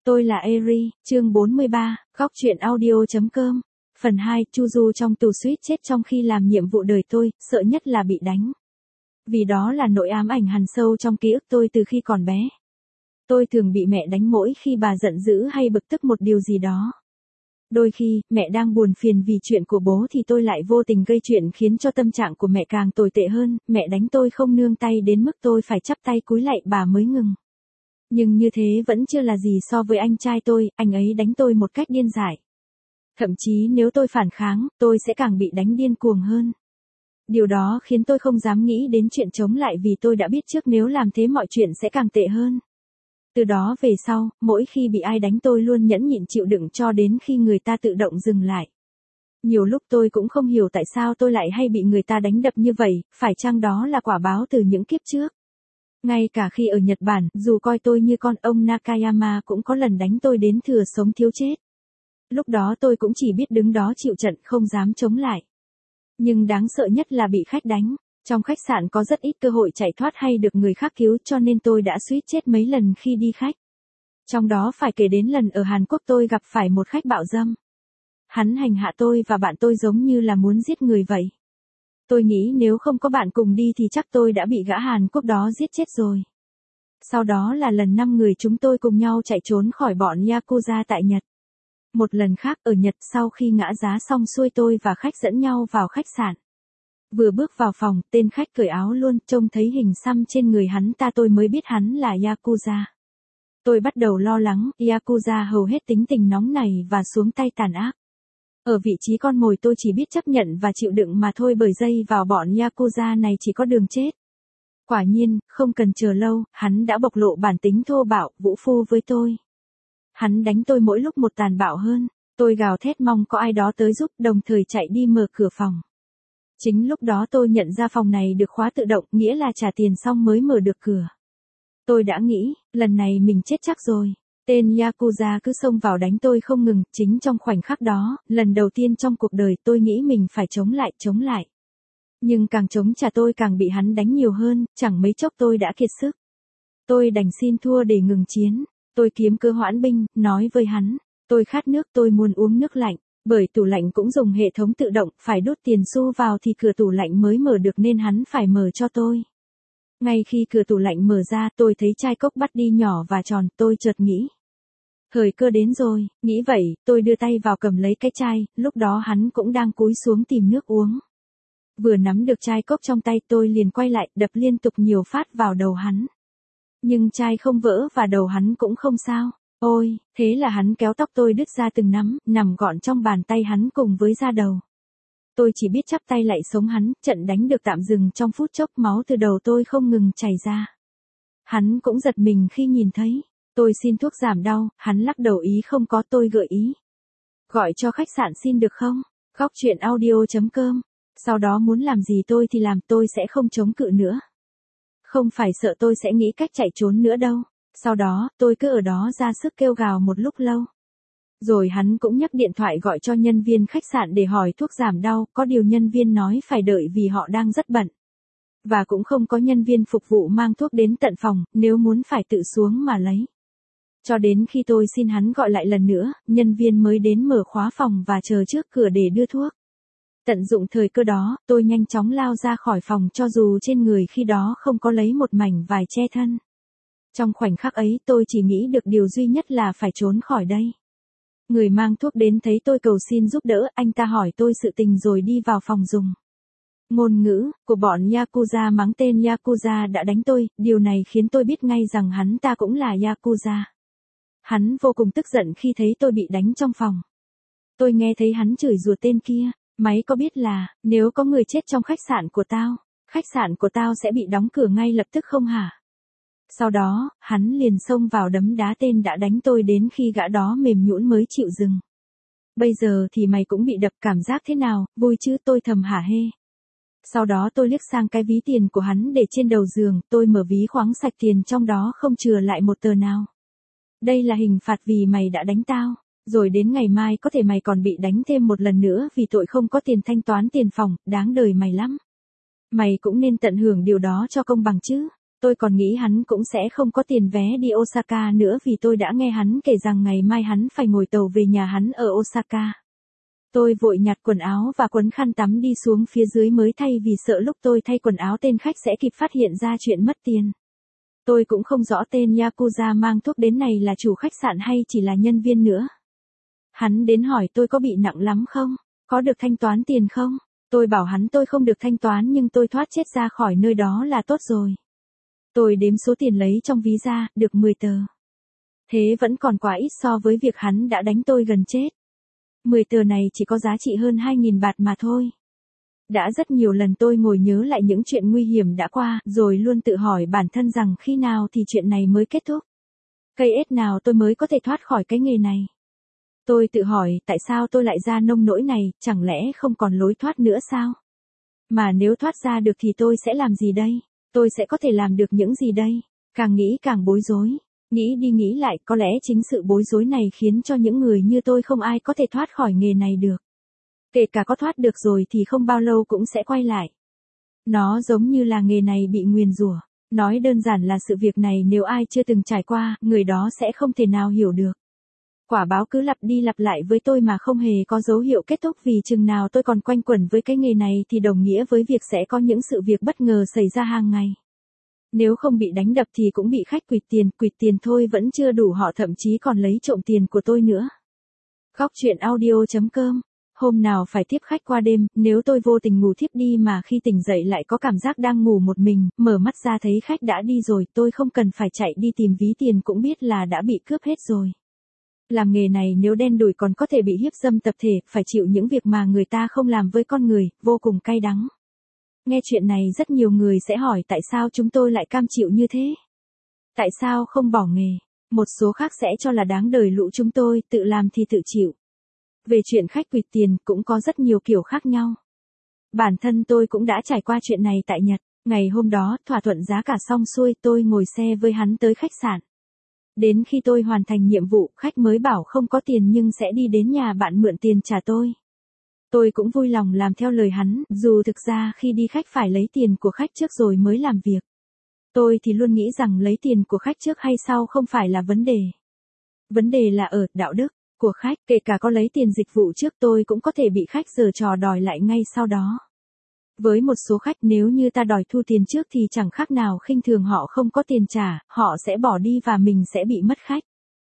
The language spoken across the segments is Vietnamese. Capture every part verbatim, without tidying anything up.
Tôi là Eri, chương bốn mươi ba, góc truyện audio.com. Phần hai, Chu Du trong tù suýt chết trong khi làm nhiệm vụ đời tôi, sợ nhất là bị đánh. Vì đó là nỗi ám ảnh hằn sâu trong ký ức tôi từ khi còn bé. Tôi thường bị mẹ đánh mỗi khi bà giận dữ hay bực tức một điều gì đó. Đôi khi, mẹ đang buồn phiền vì chuyện của bố thì tôi lại vô tình gây chuyện khiến cho tâm trạng của mẹ càng tồi tệ hơn, mẹ đánh tôi không nương tay đến mức tôi phải chắp tay cúi lạy bà mới ngừng. Nhưng như thế vẫn chưa là gì so với anh trai tôi, anh ấy đánh tôi một cách điên dại. Thậm chí nếu tôi phản kháng, tôi sẽ càng bị đánh điên cuồng hơn. Điều đó khiến tôi không dám nghĩ đến chuyện chống lại vì tôi đã biết trước nếu làm thế mọi chuyện sẽ càng tệ hơn. Từ đó về sau, mỗi khi bị ai đánh tôi luôn nhẫn nhịn chịu đựng cho đến khi người ta tự động dừng lại. Nhiều lúc tôi cũng không hiểu tại sao tôi lại hay bị người ta đánh đập như vậy, phải chăng đó là quả báo từ những kiếp trước. Ngay cả khi ở Nhật Bản, dù coi tôi như con, ông Nakayama cũng có lần đánh tôi đến thừa sống thiếu chết. Lúc đó tôi cũng chỉ biết đứng đó chịu trận, không dám chống lại. Nhưng đáng sợ nhất là bị khách đánh. Trong khách sạn có rất ít cơ hội chạy thoát hay được người khác cứu cho nên tôi đã suýt chết mấy lần khi đi khách. Trong đó phải kể đến lần ở Hàn Quốc tôi gặp phải một khách bạo dâm. Hắn hành hạ tôi và bạn tôi giống như là muốn giết người vậy. Tôi nghĩ nếu không có bạn cùng đi thì chắc tôi đã bị gã Hàn Quốc đó giết chết rồi. Sau đó là lần năm người chúng tôi cùng nhau chạy trốn khỏi bọn Yakuza tại Nhật. Một lần khác ở Nhật sau khi ngã giá xong xuôi tôi và khách dẫn nhau vào khách sạn. Vừa bước vào phòng, tên khách cởi áo luôn, trông thấy hình xăm trên người hắn ta tôi mới biết hắn là Yakuza. Tôi bắt đầu lo lắng, Yakuza hầu hết tính tình nóng này và xuống tay tàn ác. Ở vị trí con mồi tôi chỉ biết chấp nhận và chịu đựng mà thôi bởi dây vào bọn Yakuza này chỉ có đường chết. Quả nhiên, không cần chờ lâu, hắn đã bộc lộ bản tính thô bạo, vũ phu với tôi. Hắn đánh tôi mỗi lúc một tàn bạo hơn, tôi gào thét mong có ai đó tới giúp, đồng thời chạy đi mở cửa phòng. Chính lúc đó tôi nhận ra phòng này được khóa tự động, nghĩa là trả tiền xong mới mở được cửa. Tôi đã nghĩ, lần này mình chết chắc rồi. Tên Yakuza cứ xông vào đánh tôi không ngừng, chính trong khoảnh khắc đó, lần đầu tiên trong cuộc đời tôi nghĩ mình phải chống lại, chống lại. Nhưng càng chống trả tôi càng bị hắn đánh nhiều hơn, chẳng mấy chốc tôi đã kiệt sức. Tôi đành xin thua để ngừng chiến, tôi kiếm cơ hoãn binh, nói với hắn, tôi khát nước, tôi muốn uống nước lạnh. Bởi tủ lạnh cũng dùng hệ thống tự động, phải đút tiền xu vào thì cửa tủ lạnh mới mở được nên hắn phải mở cho tôi. Ngay khi cửa tủ lạnh mở ra tôi thấy chai cốc bắt đi nhỏ và tròn, tôi chợt nghĩ. Thời cơ đến rồi, nghĩ vậy, tôi đưa tay vào cầm lấy cái chai, lúc đó hắn cũng đang cúi xuống tìm nước uống. Vừa nắm được chai cốc trong tay tôi liền quay lại, đập liên tục nhiều phát vào đầu hắn. Nhưng chai không vỡ và đầu hắn cũng không sao. Ôi, thế là hắn kéo tóc tôi đứt ra từng nắm, nằm gọn trong bàn tay hắn cùng với da đầu. Tôi chỉ biết chắp tay lạy sống hắn, trận đánh được tạm dừng trong phút chốc, máu từ đầu tôi không ngừng chảy ra. Hắn cũng giật mình khi nhìn thấy. Tôi xin thuốc giảm đau, hắn lắc đầu ý không có, tôi gợi ý. Gọi cho khách sạn xin được không? Góc truyện audio.com. Sau đó muốn làm gì tôi thì làm, tôi sẽ không chống cự nữa. Không phải sợ tôi sẽ nghĩ cách chạy trốn nữa đâu. Sau đó, tôi cứ ở đó ra sức kêu gào một lúc lâu. Rồi hắn cũng nhấc điện thoại gọi cho nhân viên khách sạn để hỏi thuốc giảm đau, có điều nhân viên nói phải đợi vì họ đang rất bận. Và cũng không có nhân viên phục vụ mang thuốc đến tận phòng, nếu muốn phải tự xuống mà lấy. Cho đến khi tôi xin hắn gọi lại lần nữa, nhân viên mới đến mở khóa phòng và chờ trước cửa để đưa thuốc. Tận dụng thời cơ đó, tôi nhanh chóng lao ra khỏi phòng cho dù trên người khi đó không có lấy một mảnh vải che thân. Trong khoảnh khắc ấy tôi chỉ nghĩ được điều duy nhất là phải trốn khỏi đây. Người mang thuốc đến thấy tôi cầu xin giúp đỡ, anh ta hỏi tôi sự tình rồi đi vào phòng dùng. Ngôn ngữ của bọn Yakuza mắng tên Yakuza đã đánh tôi, điều này khiến tôi biết ngay rằng hắn ta cũng là Yakuza. Hắn vô cùng tức giận khi thấy tôi bị đánh trong phòng. Tôi nghe thấy hắn chửi rủa tên kia, mày có biết là, nếu có người chết trong khách sạn của tao, khách sạn của tao sẽ bị đóng cửa ngay lập tức không hả? Sau đó, hắn liền xông vào đấm đá tên đã đánh tôi đến khi gã đó mềm nhũn mới chịu dừng. Bây giờ thì mày cũng bị đập, cảm giác thế nào, vui chứ, tôi thầm hả hê. Sau đó tôi liếc sang cái ví tiền của hắn để trên đầu giường, tôi mở ví khoáng sạch tiền trong đó không chừa lại một tờ nào. Đây là hình phạt vì mày đã đánh tao, rồi đến ngày mai có thể mày còn bị đánh thêm một lần nữa vì tội không có tiền thanh toán tiền phòng, đáng đời mày lắm. Mày cũng nên tận hưởng điều đó cho công bằng chứ. Tôi còn nghĩ hắn cũng sẽ không có tiền vé đi Osaka nữa vì tôi đã nghe hắn kể rằng ngày mai hắn phải ngồi tàu về nhà hắn ở Osaka. Tôi vội nhặt quần áo và quấn khăn tắm đi xuống phía dưới mới thay vì sợ lúc tôi thay quần áo tên khách sẽ kịp phát hiện ra chuyện mất tiền. Tôi cũng không rõ tên Yakuza mang thuốc đến này là chủ khách sạn hay chỉ là nhân viên nữa. Hắn đến hỏi tôi có bị nặng lắm không, có được thanh toán tiền không? Tôi bảo hắn tôi không được thanh toán nhưng tôi thoát chết ra khỏi nơi đó là tốt rồi. Tôi đếm số tiền lấy trong ví ra, được mười tờ. Thế vẫn còn quá ít so với việc hắn đã đánh tôi gần chết. mười tờ này chỉ có giá trị hơn hai nghìn bạt mà thôi. Đã rất nhiều lần tôi ngồi nhớ lại những chuyện nguy hiểm đã qua, rồi luôn tự hỏi bản thân rằng khi nào thì chuyện này mới kết thúc. Cây ết nào tôi mới có thể thoát khỏi cái nghề này. Tôi tự hỏi tại sao tôi lại ra nông nỗi này, chẳng lẽ không còn lối thoát nữa sao? Mà nếu thoát ra được thì tôi sẽ làm gì đây? Tôi sẽ có thể làm được những gì đây? Càng nghĩ càng bối rối. Nghĩ đi nghĩ lại, có lẽ chính sự bối rối này khiến cho những người như tôi không ai có thể thoát khỏi nghề này được. Kể cả có thoát được rồi thì không bao lâu cũng sẽ quay lại. Nó giống như là nghề này bị nguyền rủa. Nói đơn giản là sự việc này nếu ai chưa từng trải qua, người đó sẽ không thể nào hiểu được. Quả báo cứ lặp đi lặp lại với tôi mà không hề có dấu hiệu kết thúc vì chừng nào tôi còn quanh quẩn với cái nghề này thì đồng nghĩa với việc sẽ có những sự việc bất ngờ xảy ra hàng ngày. Nếu không bị đánh đập thì cũng bị khách quỵt tiền, quỵt tiền thôi vẫn chưa đủ họ thậm chí còn lấy trộm tiền của tôi nữa. Góc chuyện audio chấm com. Hôm nào phải tiếp khách qua đêm, nếu tôi vô tình ngủ thiếp đi mà khi tỉnh dậy lại có cảm giác đang ngủ một mình, mở mắt ra thấy khách đã đi rồi, tôi không cần phải chạy đi tìm ví tiền cũng biết là đã bị cướp hết rồi. Làm nghề này nếu đen đủi còn có thể bị hiếp dâm tập thể, phải chịu những việc mà người ta không làm với con người, vô cùng cay đắng. Nghe chuyện này rất nhiều người sẽ hỏi tại sao chúng tôi lại cam chịu như thế? Tại sao không bỏ nghề? Một số khác sẽ cho là đáng đời lũ chúng tôi, tự làm thì tự chịu. Về chuyện khách quỵt tiền cũng có rất nhiều kiểu khác nhau. Bản thân tôi cũng đã trải qua chuyện này tại Nhật. Ngày hôm đó, thỏa thuận giá cả xong xuôi, tôi ngồi xe với hắn tới khách sạn. Đến khi tôi hoàn thành nhiệm vụ, khách mới bảo không có tiền nhưng sẽ đi đến nhà bạn mượn tiền trả tôi. Tôi cũng vui lòng làm theo lời hắn, dù thực ra khi đi khách phải lấy tiền của khách trước rồi mới làm việc. Tôi thì luôn nghĩ rằng lấy tiền của khách trước hay sau không phải là vấn đề. Vấn đề là ở đạo đức của khách, kể cả có lấy tiền dịch vụ trước tôi cũng có thể bị khách giở trò đòi lại ngay sau đó. Với một số khách nếu như ta đòi thu tiền trước thì chẳng khác nào khinh thường họ không có tiền trả, họ sẽ bỏ đi và mình sẽ bị mất khách.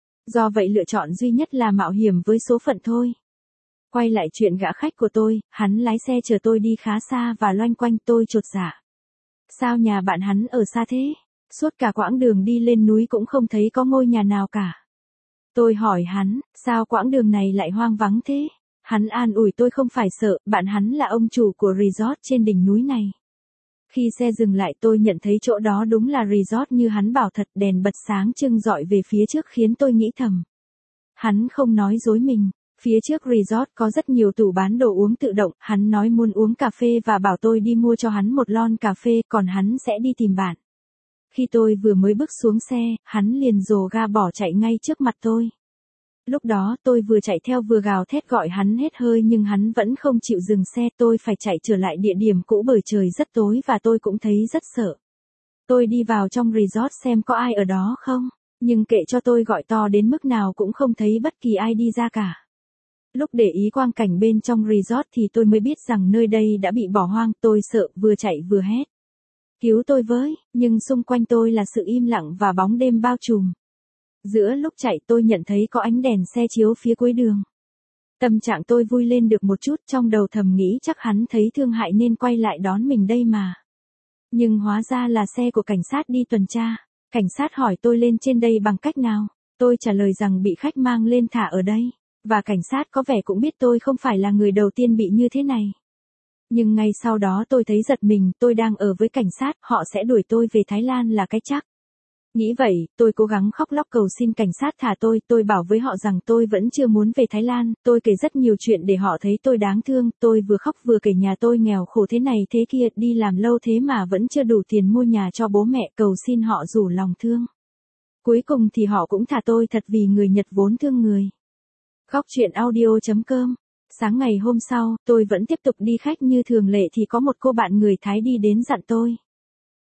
Do vậy lựa chọn duy nhất là mạo hiểm với số phận thôi. Quay lại chuyện gã khách của tôi, hắn lái xe chở tôi đi khá xa và loanh quanh tôi chột dạ. Sao nhà bạn hắn ở xa thế? Suốt cả quãng đường đi lên núi cũng không thấy có ngôi nhà nào cả. Tôi hỏi hắn, sao quãng đường này lại hoang vắng thế? Hắn an ủi tôi không phải sợ, bạn hắn là ông chủ của resort trên đỉnh núi này. Khi xe dừng lại tôi nhận thấy chỗ đó đúng là resort như hắn bảo thật, đèn bật sáng trưng rọi về phía trước khiến tôi nghĩ thầm. Hắn không nói dối mình. Phía trước resort có rất nhiều tủ bán đồ uống tự động, hắn nói muốn uống cà phê và bảo tôi đi mua cho hắn một lon cà phê, còn hắn sẽ đi tìm bạn. Khi tôi vừa mới bước xuống xe, hắn liền dồ ga bỏ chạy ngay trước mặt tôi. Lúc đó tôi vừa chạy theo vừa gào thét gọi hắn hết hơi nhưng hắn vẫn không chịu dừng xe, tôi phải chạy trở lại địa điểm cũ bởi trời rất tối và tôi cũng thấy rất sợ. Tôi đi vào trong resort xem có ai ở đó không, nhưng kệ cho tôi gọi to đến mức nào cũng không thấy bất kỳ ai đi ra cả. Lúc để ý quang cảnh bên trong resort thì tôi mới biết rằng nơi đây đã bị bỏ hoang, tôi sợ vừa chạy vừa hét. Cứu tôi với, nhưng xung quanh tôi là sự im lặng và bóng đêm bao trùm. Giữa lúc chạy tôi nhận thấy có ánh đèn xe chiếu phía cuối đường. Tâm trạng tôi vui lên được một chút, trong đầu thầm nghĩ chắc hắn thấy thương hại nên quay lại đón mình đây mà. Nhưng hóa ra là xe của cảnh sát đi tuần tra. Cảnh sát hỏi tôi lên trên đây bằng cách nào. Tôi trả lời rằng bị khách mang lên thả ở đây. Và cảnh sát có vẻ cũng biết tôi không phải là người đầu tiên bị như thế này. Nhưng ngay sau đó tôi thấy giật mình, tôi đang ở với cảnh sát, họ sẽ đuổi tôi về Thái Lan là cái chắc. Nghĩ vậy, tôi cố gắng khóc lóc cầu xin cảnh sát thả tôi, tôi bảo với họ rằng tôi vẫn chưa muốn về Thái Lan, tôi kể rất nhiều chuyện để họ thấy tôi đáng thương, tôi vừa khóc vừa kể nhà tôi nghèo khổ thế này thế kia, đi làm lâu thế mà vẫn chưa đủ tiền mua nhà cho bố mẹ, cầu xin họ rủ lòng thương. Cuối cùng thì họ cũng thả tôi thật vì người Nhật vốn thương người. Góc chuyện audio chấm com. Sáng ngày hôm sau, tôi vẫn tiếp tục đi khách như thường lệ thì có một cô bạn người Thái đi đến dặn tôi.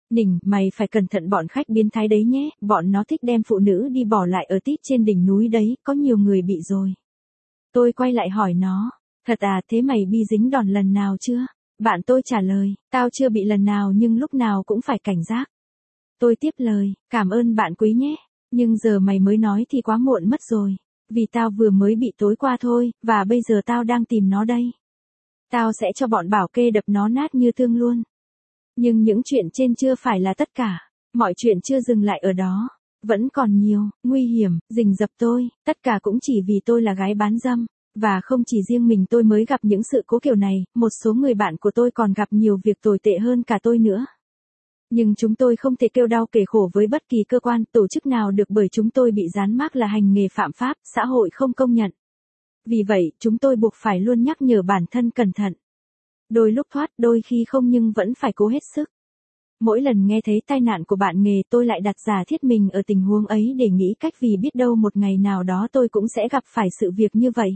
Nỉnh, mày phải cẩn thận bọn khách biến thái đấy nhé, bọn nó thích đem phụ nữ đi bỏ lại ở tít trên đỉnh núi đấy, có nhiều người bị rồi. Tôi quay lại hỏi nó, thật à, thế mày bị dính đòn lần nào chưa? Bạn tôi trả lời, tao chưa bị lần nào nhưng lúc nào cũng phải cảnh giác. Tôi tiếp lời, cảm ơn bạn quý nhé, nhưng giờ mày mới nói thì quá muộn mất rồi. Vì tao vừa mới bị tối qua thôi, và bây giờ tao đang tìm nó đây. Tao sẽ cho bọn bảo kê đập nó nát như thương luôn. Nhưng những chuyện trên chưa phải là tất cả. Mọi chuyện chưa dừng lại ở đó. Vẫn còn nhiều, nguy hiểm, rình rập tôi, tất cả cũng chỉ vì tôi là gái bán dâm. Và không chỉ riêng mình tôi mới gặp những sự cố kiểu này, một số người bạn của tôi còn gặp nhiều việc tồi tệ hơn cả tôi nữa. Nhưng chúng tôi không thể kêu đau kể khổ với bất kỳ cơ quan, tổ chức nào được bởi chúng tôi bị dán mác là hành nghề phạm pháp, xã hội không công nhận. Vì vậy, chúng tôi buộc phải luôn nhắc nhở bản thân cẩn thận. Đôi lúc thoát, đôi khi không nhưng vẫn phải cố hết sức. Mỗi lần nghe thấy tai nạn của bạn nghề tôi lại đặt giả thiết mình ở tình huống ấy để nghĩ cách vì biết đâu một ngày nào đó tôi cũng sẽ gặp phải sự việc như vậy.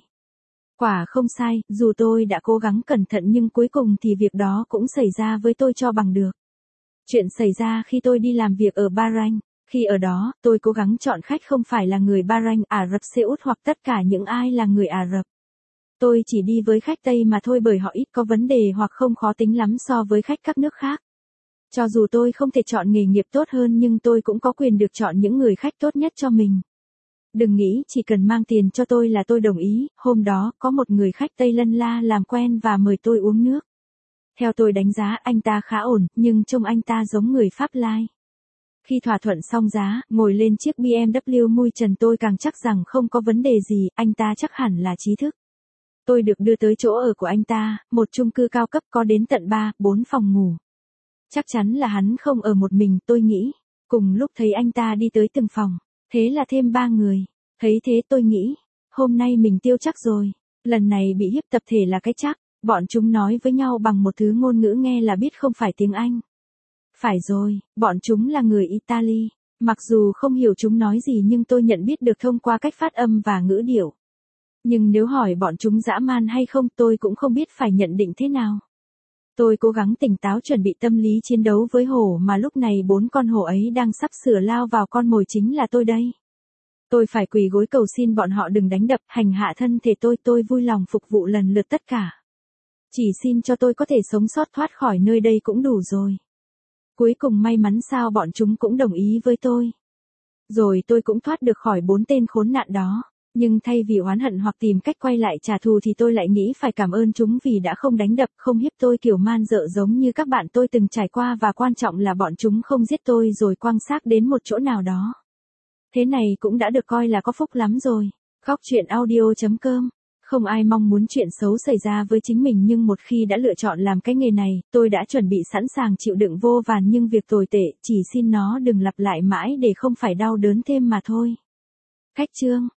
Quả không sai, dù tôi đã cố gắng cẩn thận nhưng cuối cùng thì việc đó cũng xảy ra với tôi cho bằng được. Chuyện xảy ra khi tôi đi làm việc ở Bahrain. Khi ở đó, tôi cố gắng chọn khách không phải là người Bahrain, Ả Rập Xê Út hoặc tất cả những ai là người Ả Rập. Tôi chỉ đi với khách Tây mà thôi bởi họ ít có vấn đề hoặc không khó tính lắm so với khách các nước khác. Cho dù tôi không thể chọn nghề nghiệp tốt hơn nhưng tôi cũng có quyền được chọn những người khách tốt nhất cho mình. Đừng nghĩ chỉ cần mang tiền cho tôi là tôi đồng ý, hôm đó có một người khách Tây lân la làm quen và mời tôi uống nước. Theo tôi đánh giá anh ta khá ổn, nhưng trông anh ta giống người Pháp Lai. Khi thỏa thuận xong giá, ngồi lên chiếc bê em vê mui trần tôi càng chắc rằng không có vấn đề gì, anh ta chắc hẳn là trí thức. Tôi được đưa tới chỗ ở của anh ta, một chung cư cao cấp có đến tận ba, bốn phòng ngủ. Chắc chắn là hắn không ở một mình, tôi nghĩ. Cùng lúc thấy anh ta đi tới từng phòng, thế là thêm ba người. Thấy thế tôi nghĩ, hôm nay mình tiêu chắc rồi. Lần này bị hiếp tập thể là cái chắc. Bọn chúng nói với nhau bằng một thứ ngôn ngữ nghe là biết không phải tiếng Anh. Phải rồi, bọn chúng là người Italy. Mặc dù không hiểu chúng nói gì nhưng tôi nhận biết được thông qua cách phát âm và ngữ điệu. Nhưng nếu hỏi bọn chúng dã man hay không tôi cũng không biết phải nhận định thế nào. Tôi cố gắng tỉnh táo chuẩn bị tâm lý chiến đấu với hổ mà lúc này bốn con hổ ấy đang sắp sửa lao vào con mồi chính là tôi đây. Tôi phải quỳ gối cầu xin bọn họ đừng đánh đập, hành hạ thân thể tôi, tôi vui lòng phục vụ lần lượt tất cả. Chỉ xin cho tôi có thể sống sót thoát khỏi nơi đây cũng đủ rồi. Cuối cùng may mắn sao bọn chúng cũng đồng ý với tôi. Rồi tôi cũng thoát được khỏi bốn tên khốn nạn đó. Nhưng thay vì oán hận hoặc tìm cách quay lại trả thù thì tôi lại nghĩ phải cảm ơn chúng vì đã không đánh đập, không hiếp tôi kiểu man dợ giống như các bạn tôi từng trải qua và quan trọng là bọn chúng không giết tôi rồi quăng xác đến một chỗ nào đó. Thế này cũng đã được coi là có phúc lắm rồi. Góc truyện audio chấm com. Không ai mong muốn chuyện xấu xảy ra với chính mình nhưng một khi đã lựa chọn làm cái nghề này, tôi đã chuẩn bị sẵn sàng chịu đựng vô vàn nhưng việc tồi tệ, chỉ xin nó đừng lặp lại mãi để không phải đau đớn thêm mà thôi. Khách chương.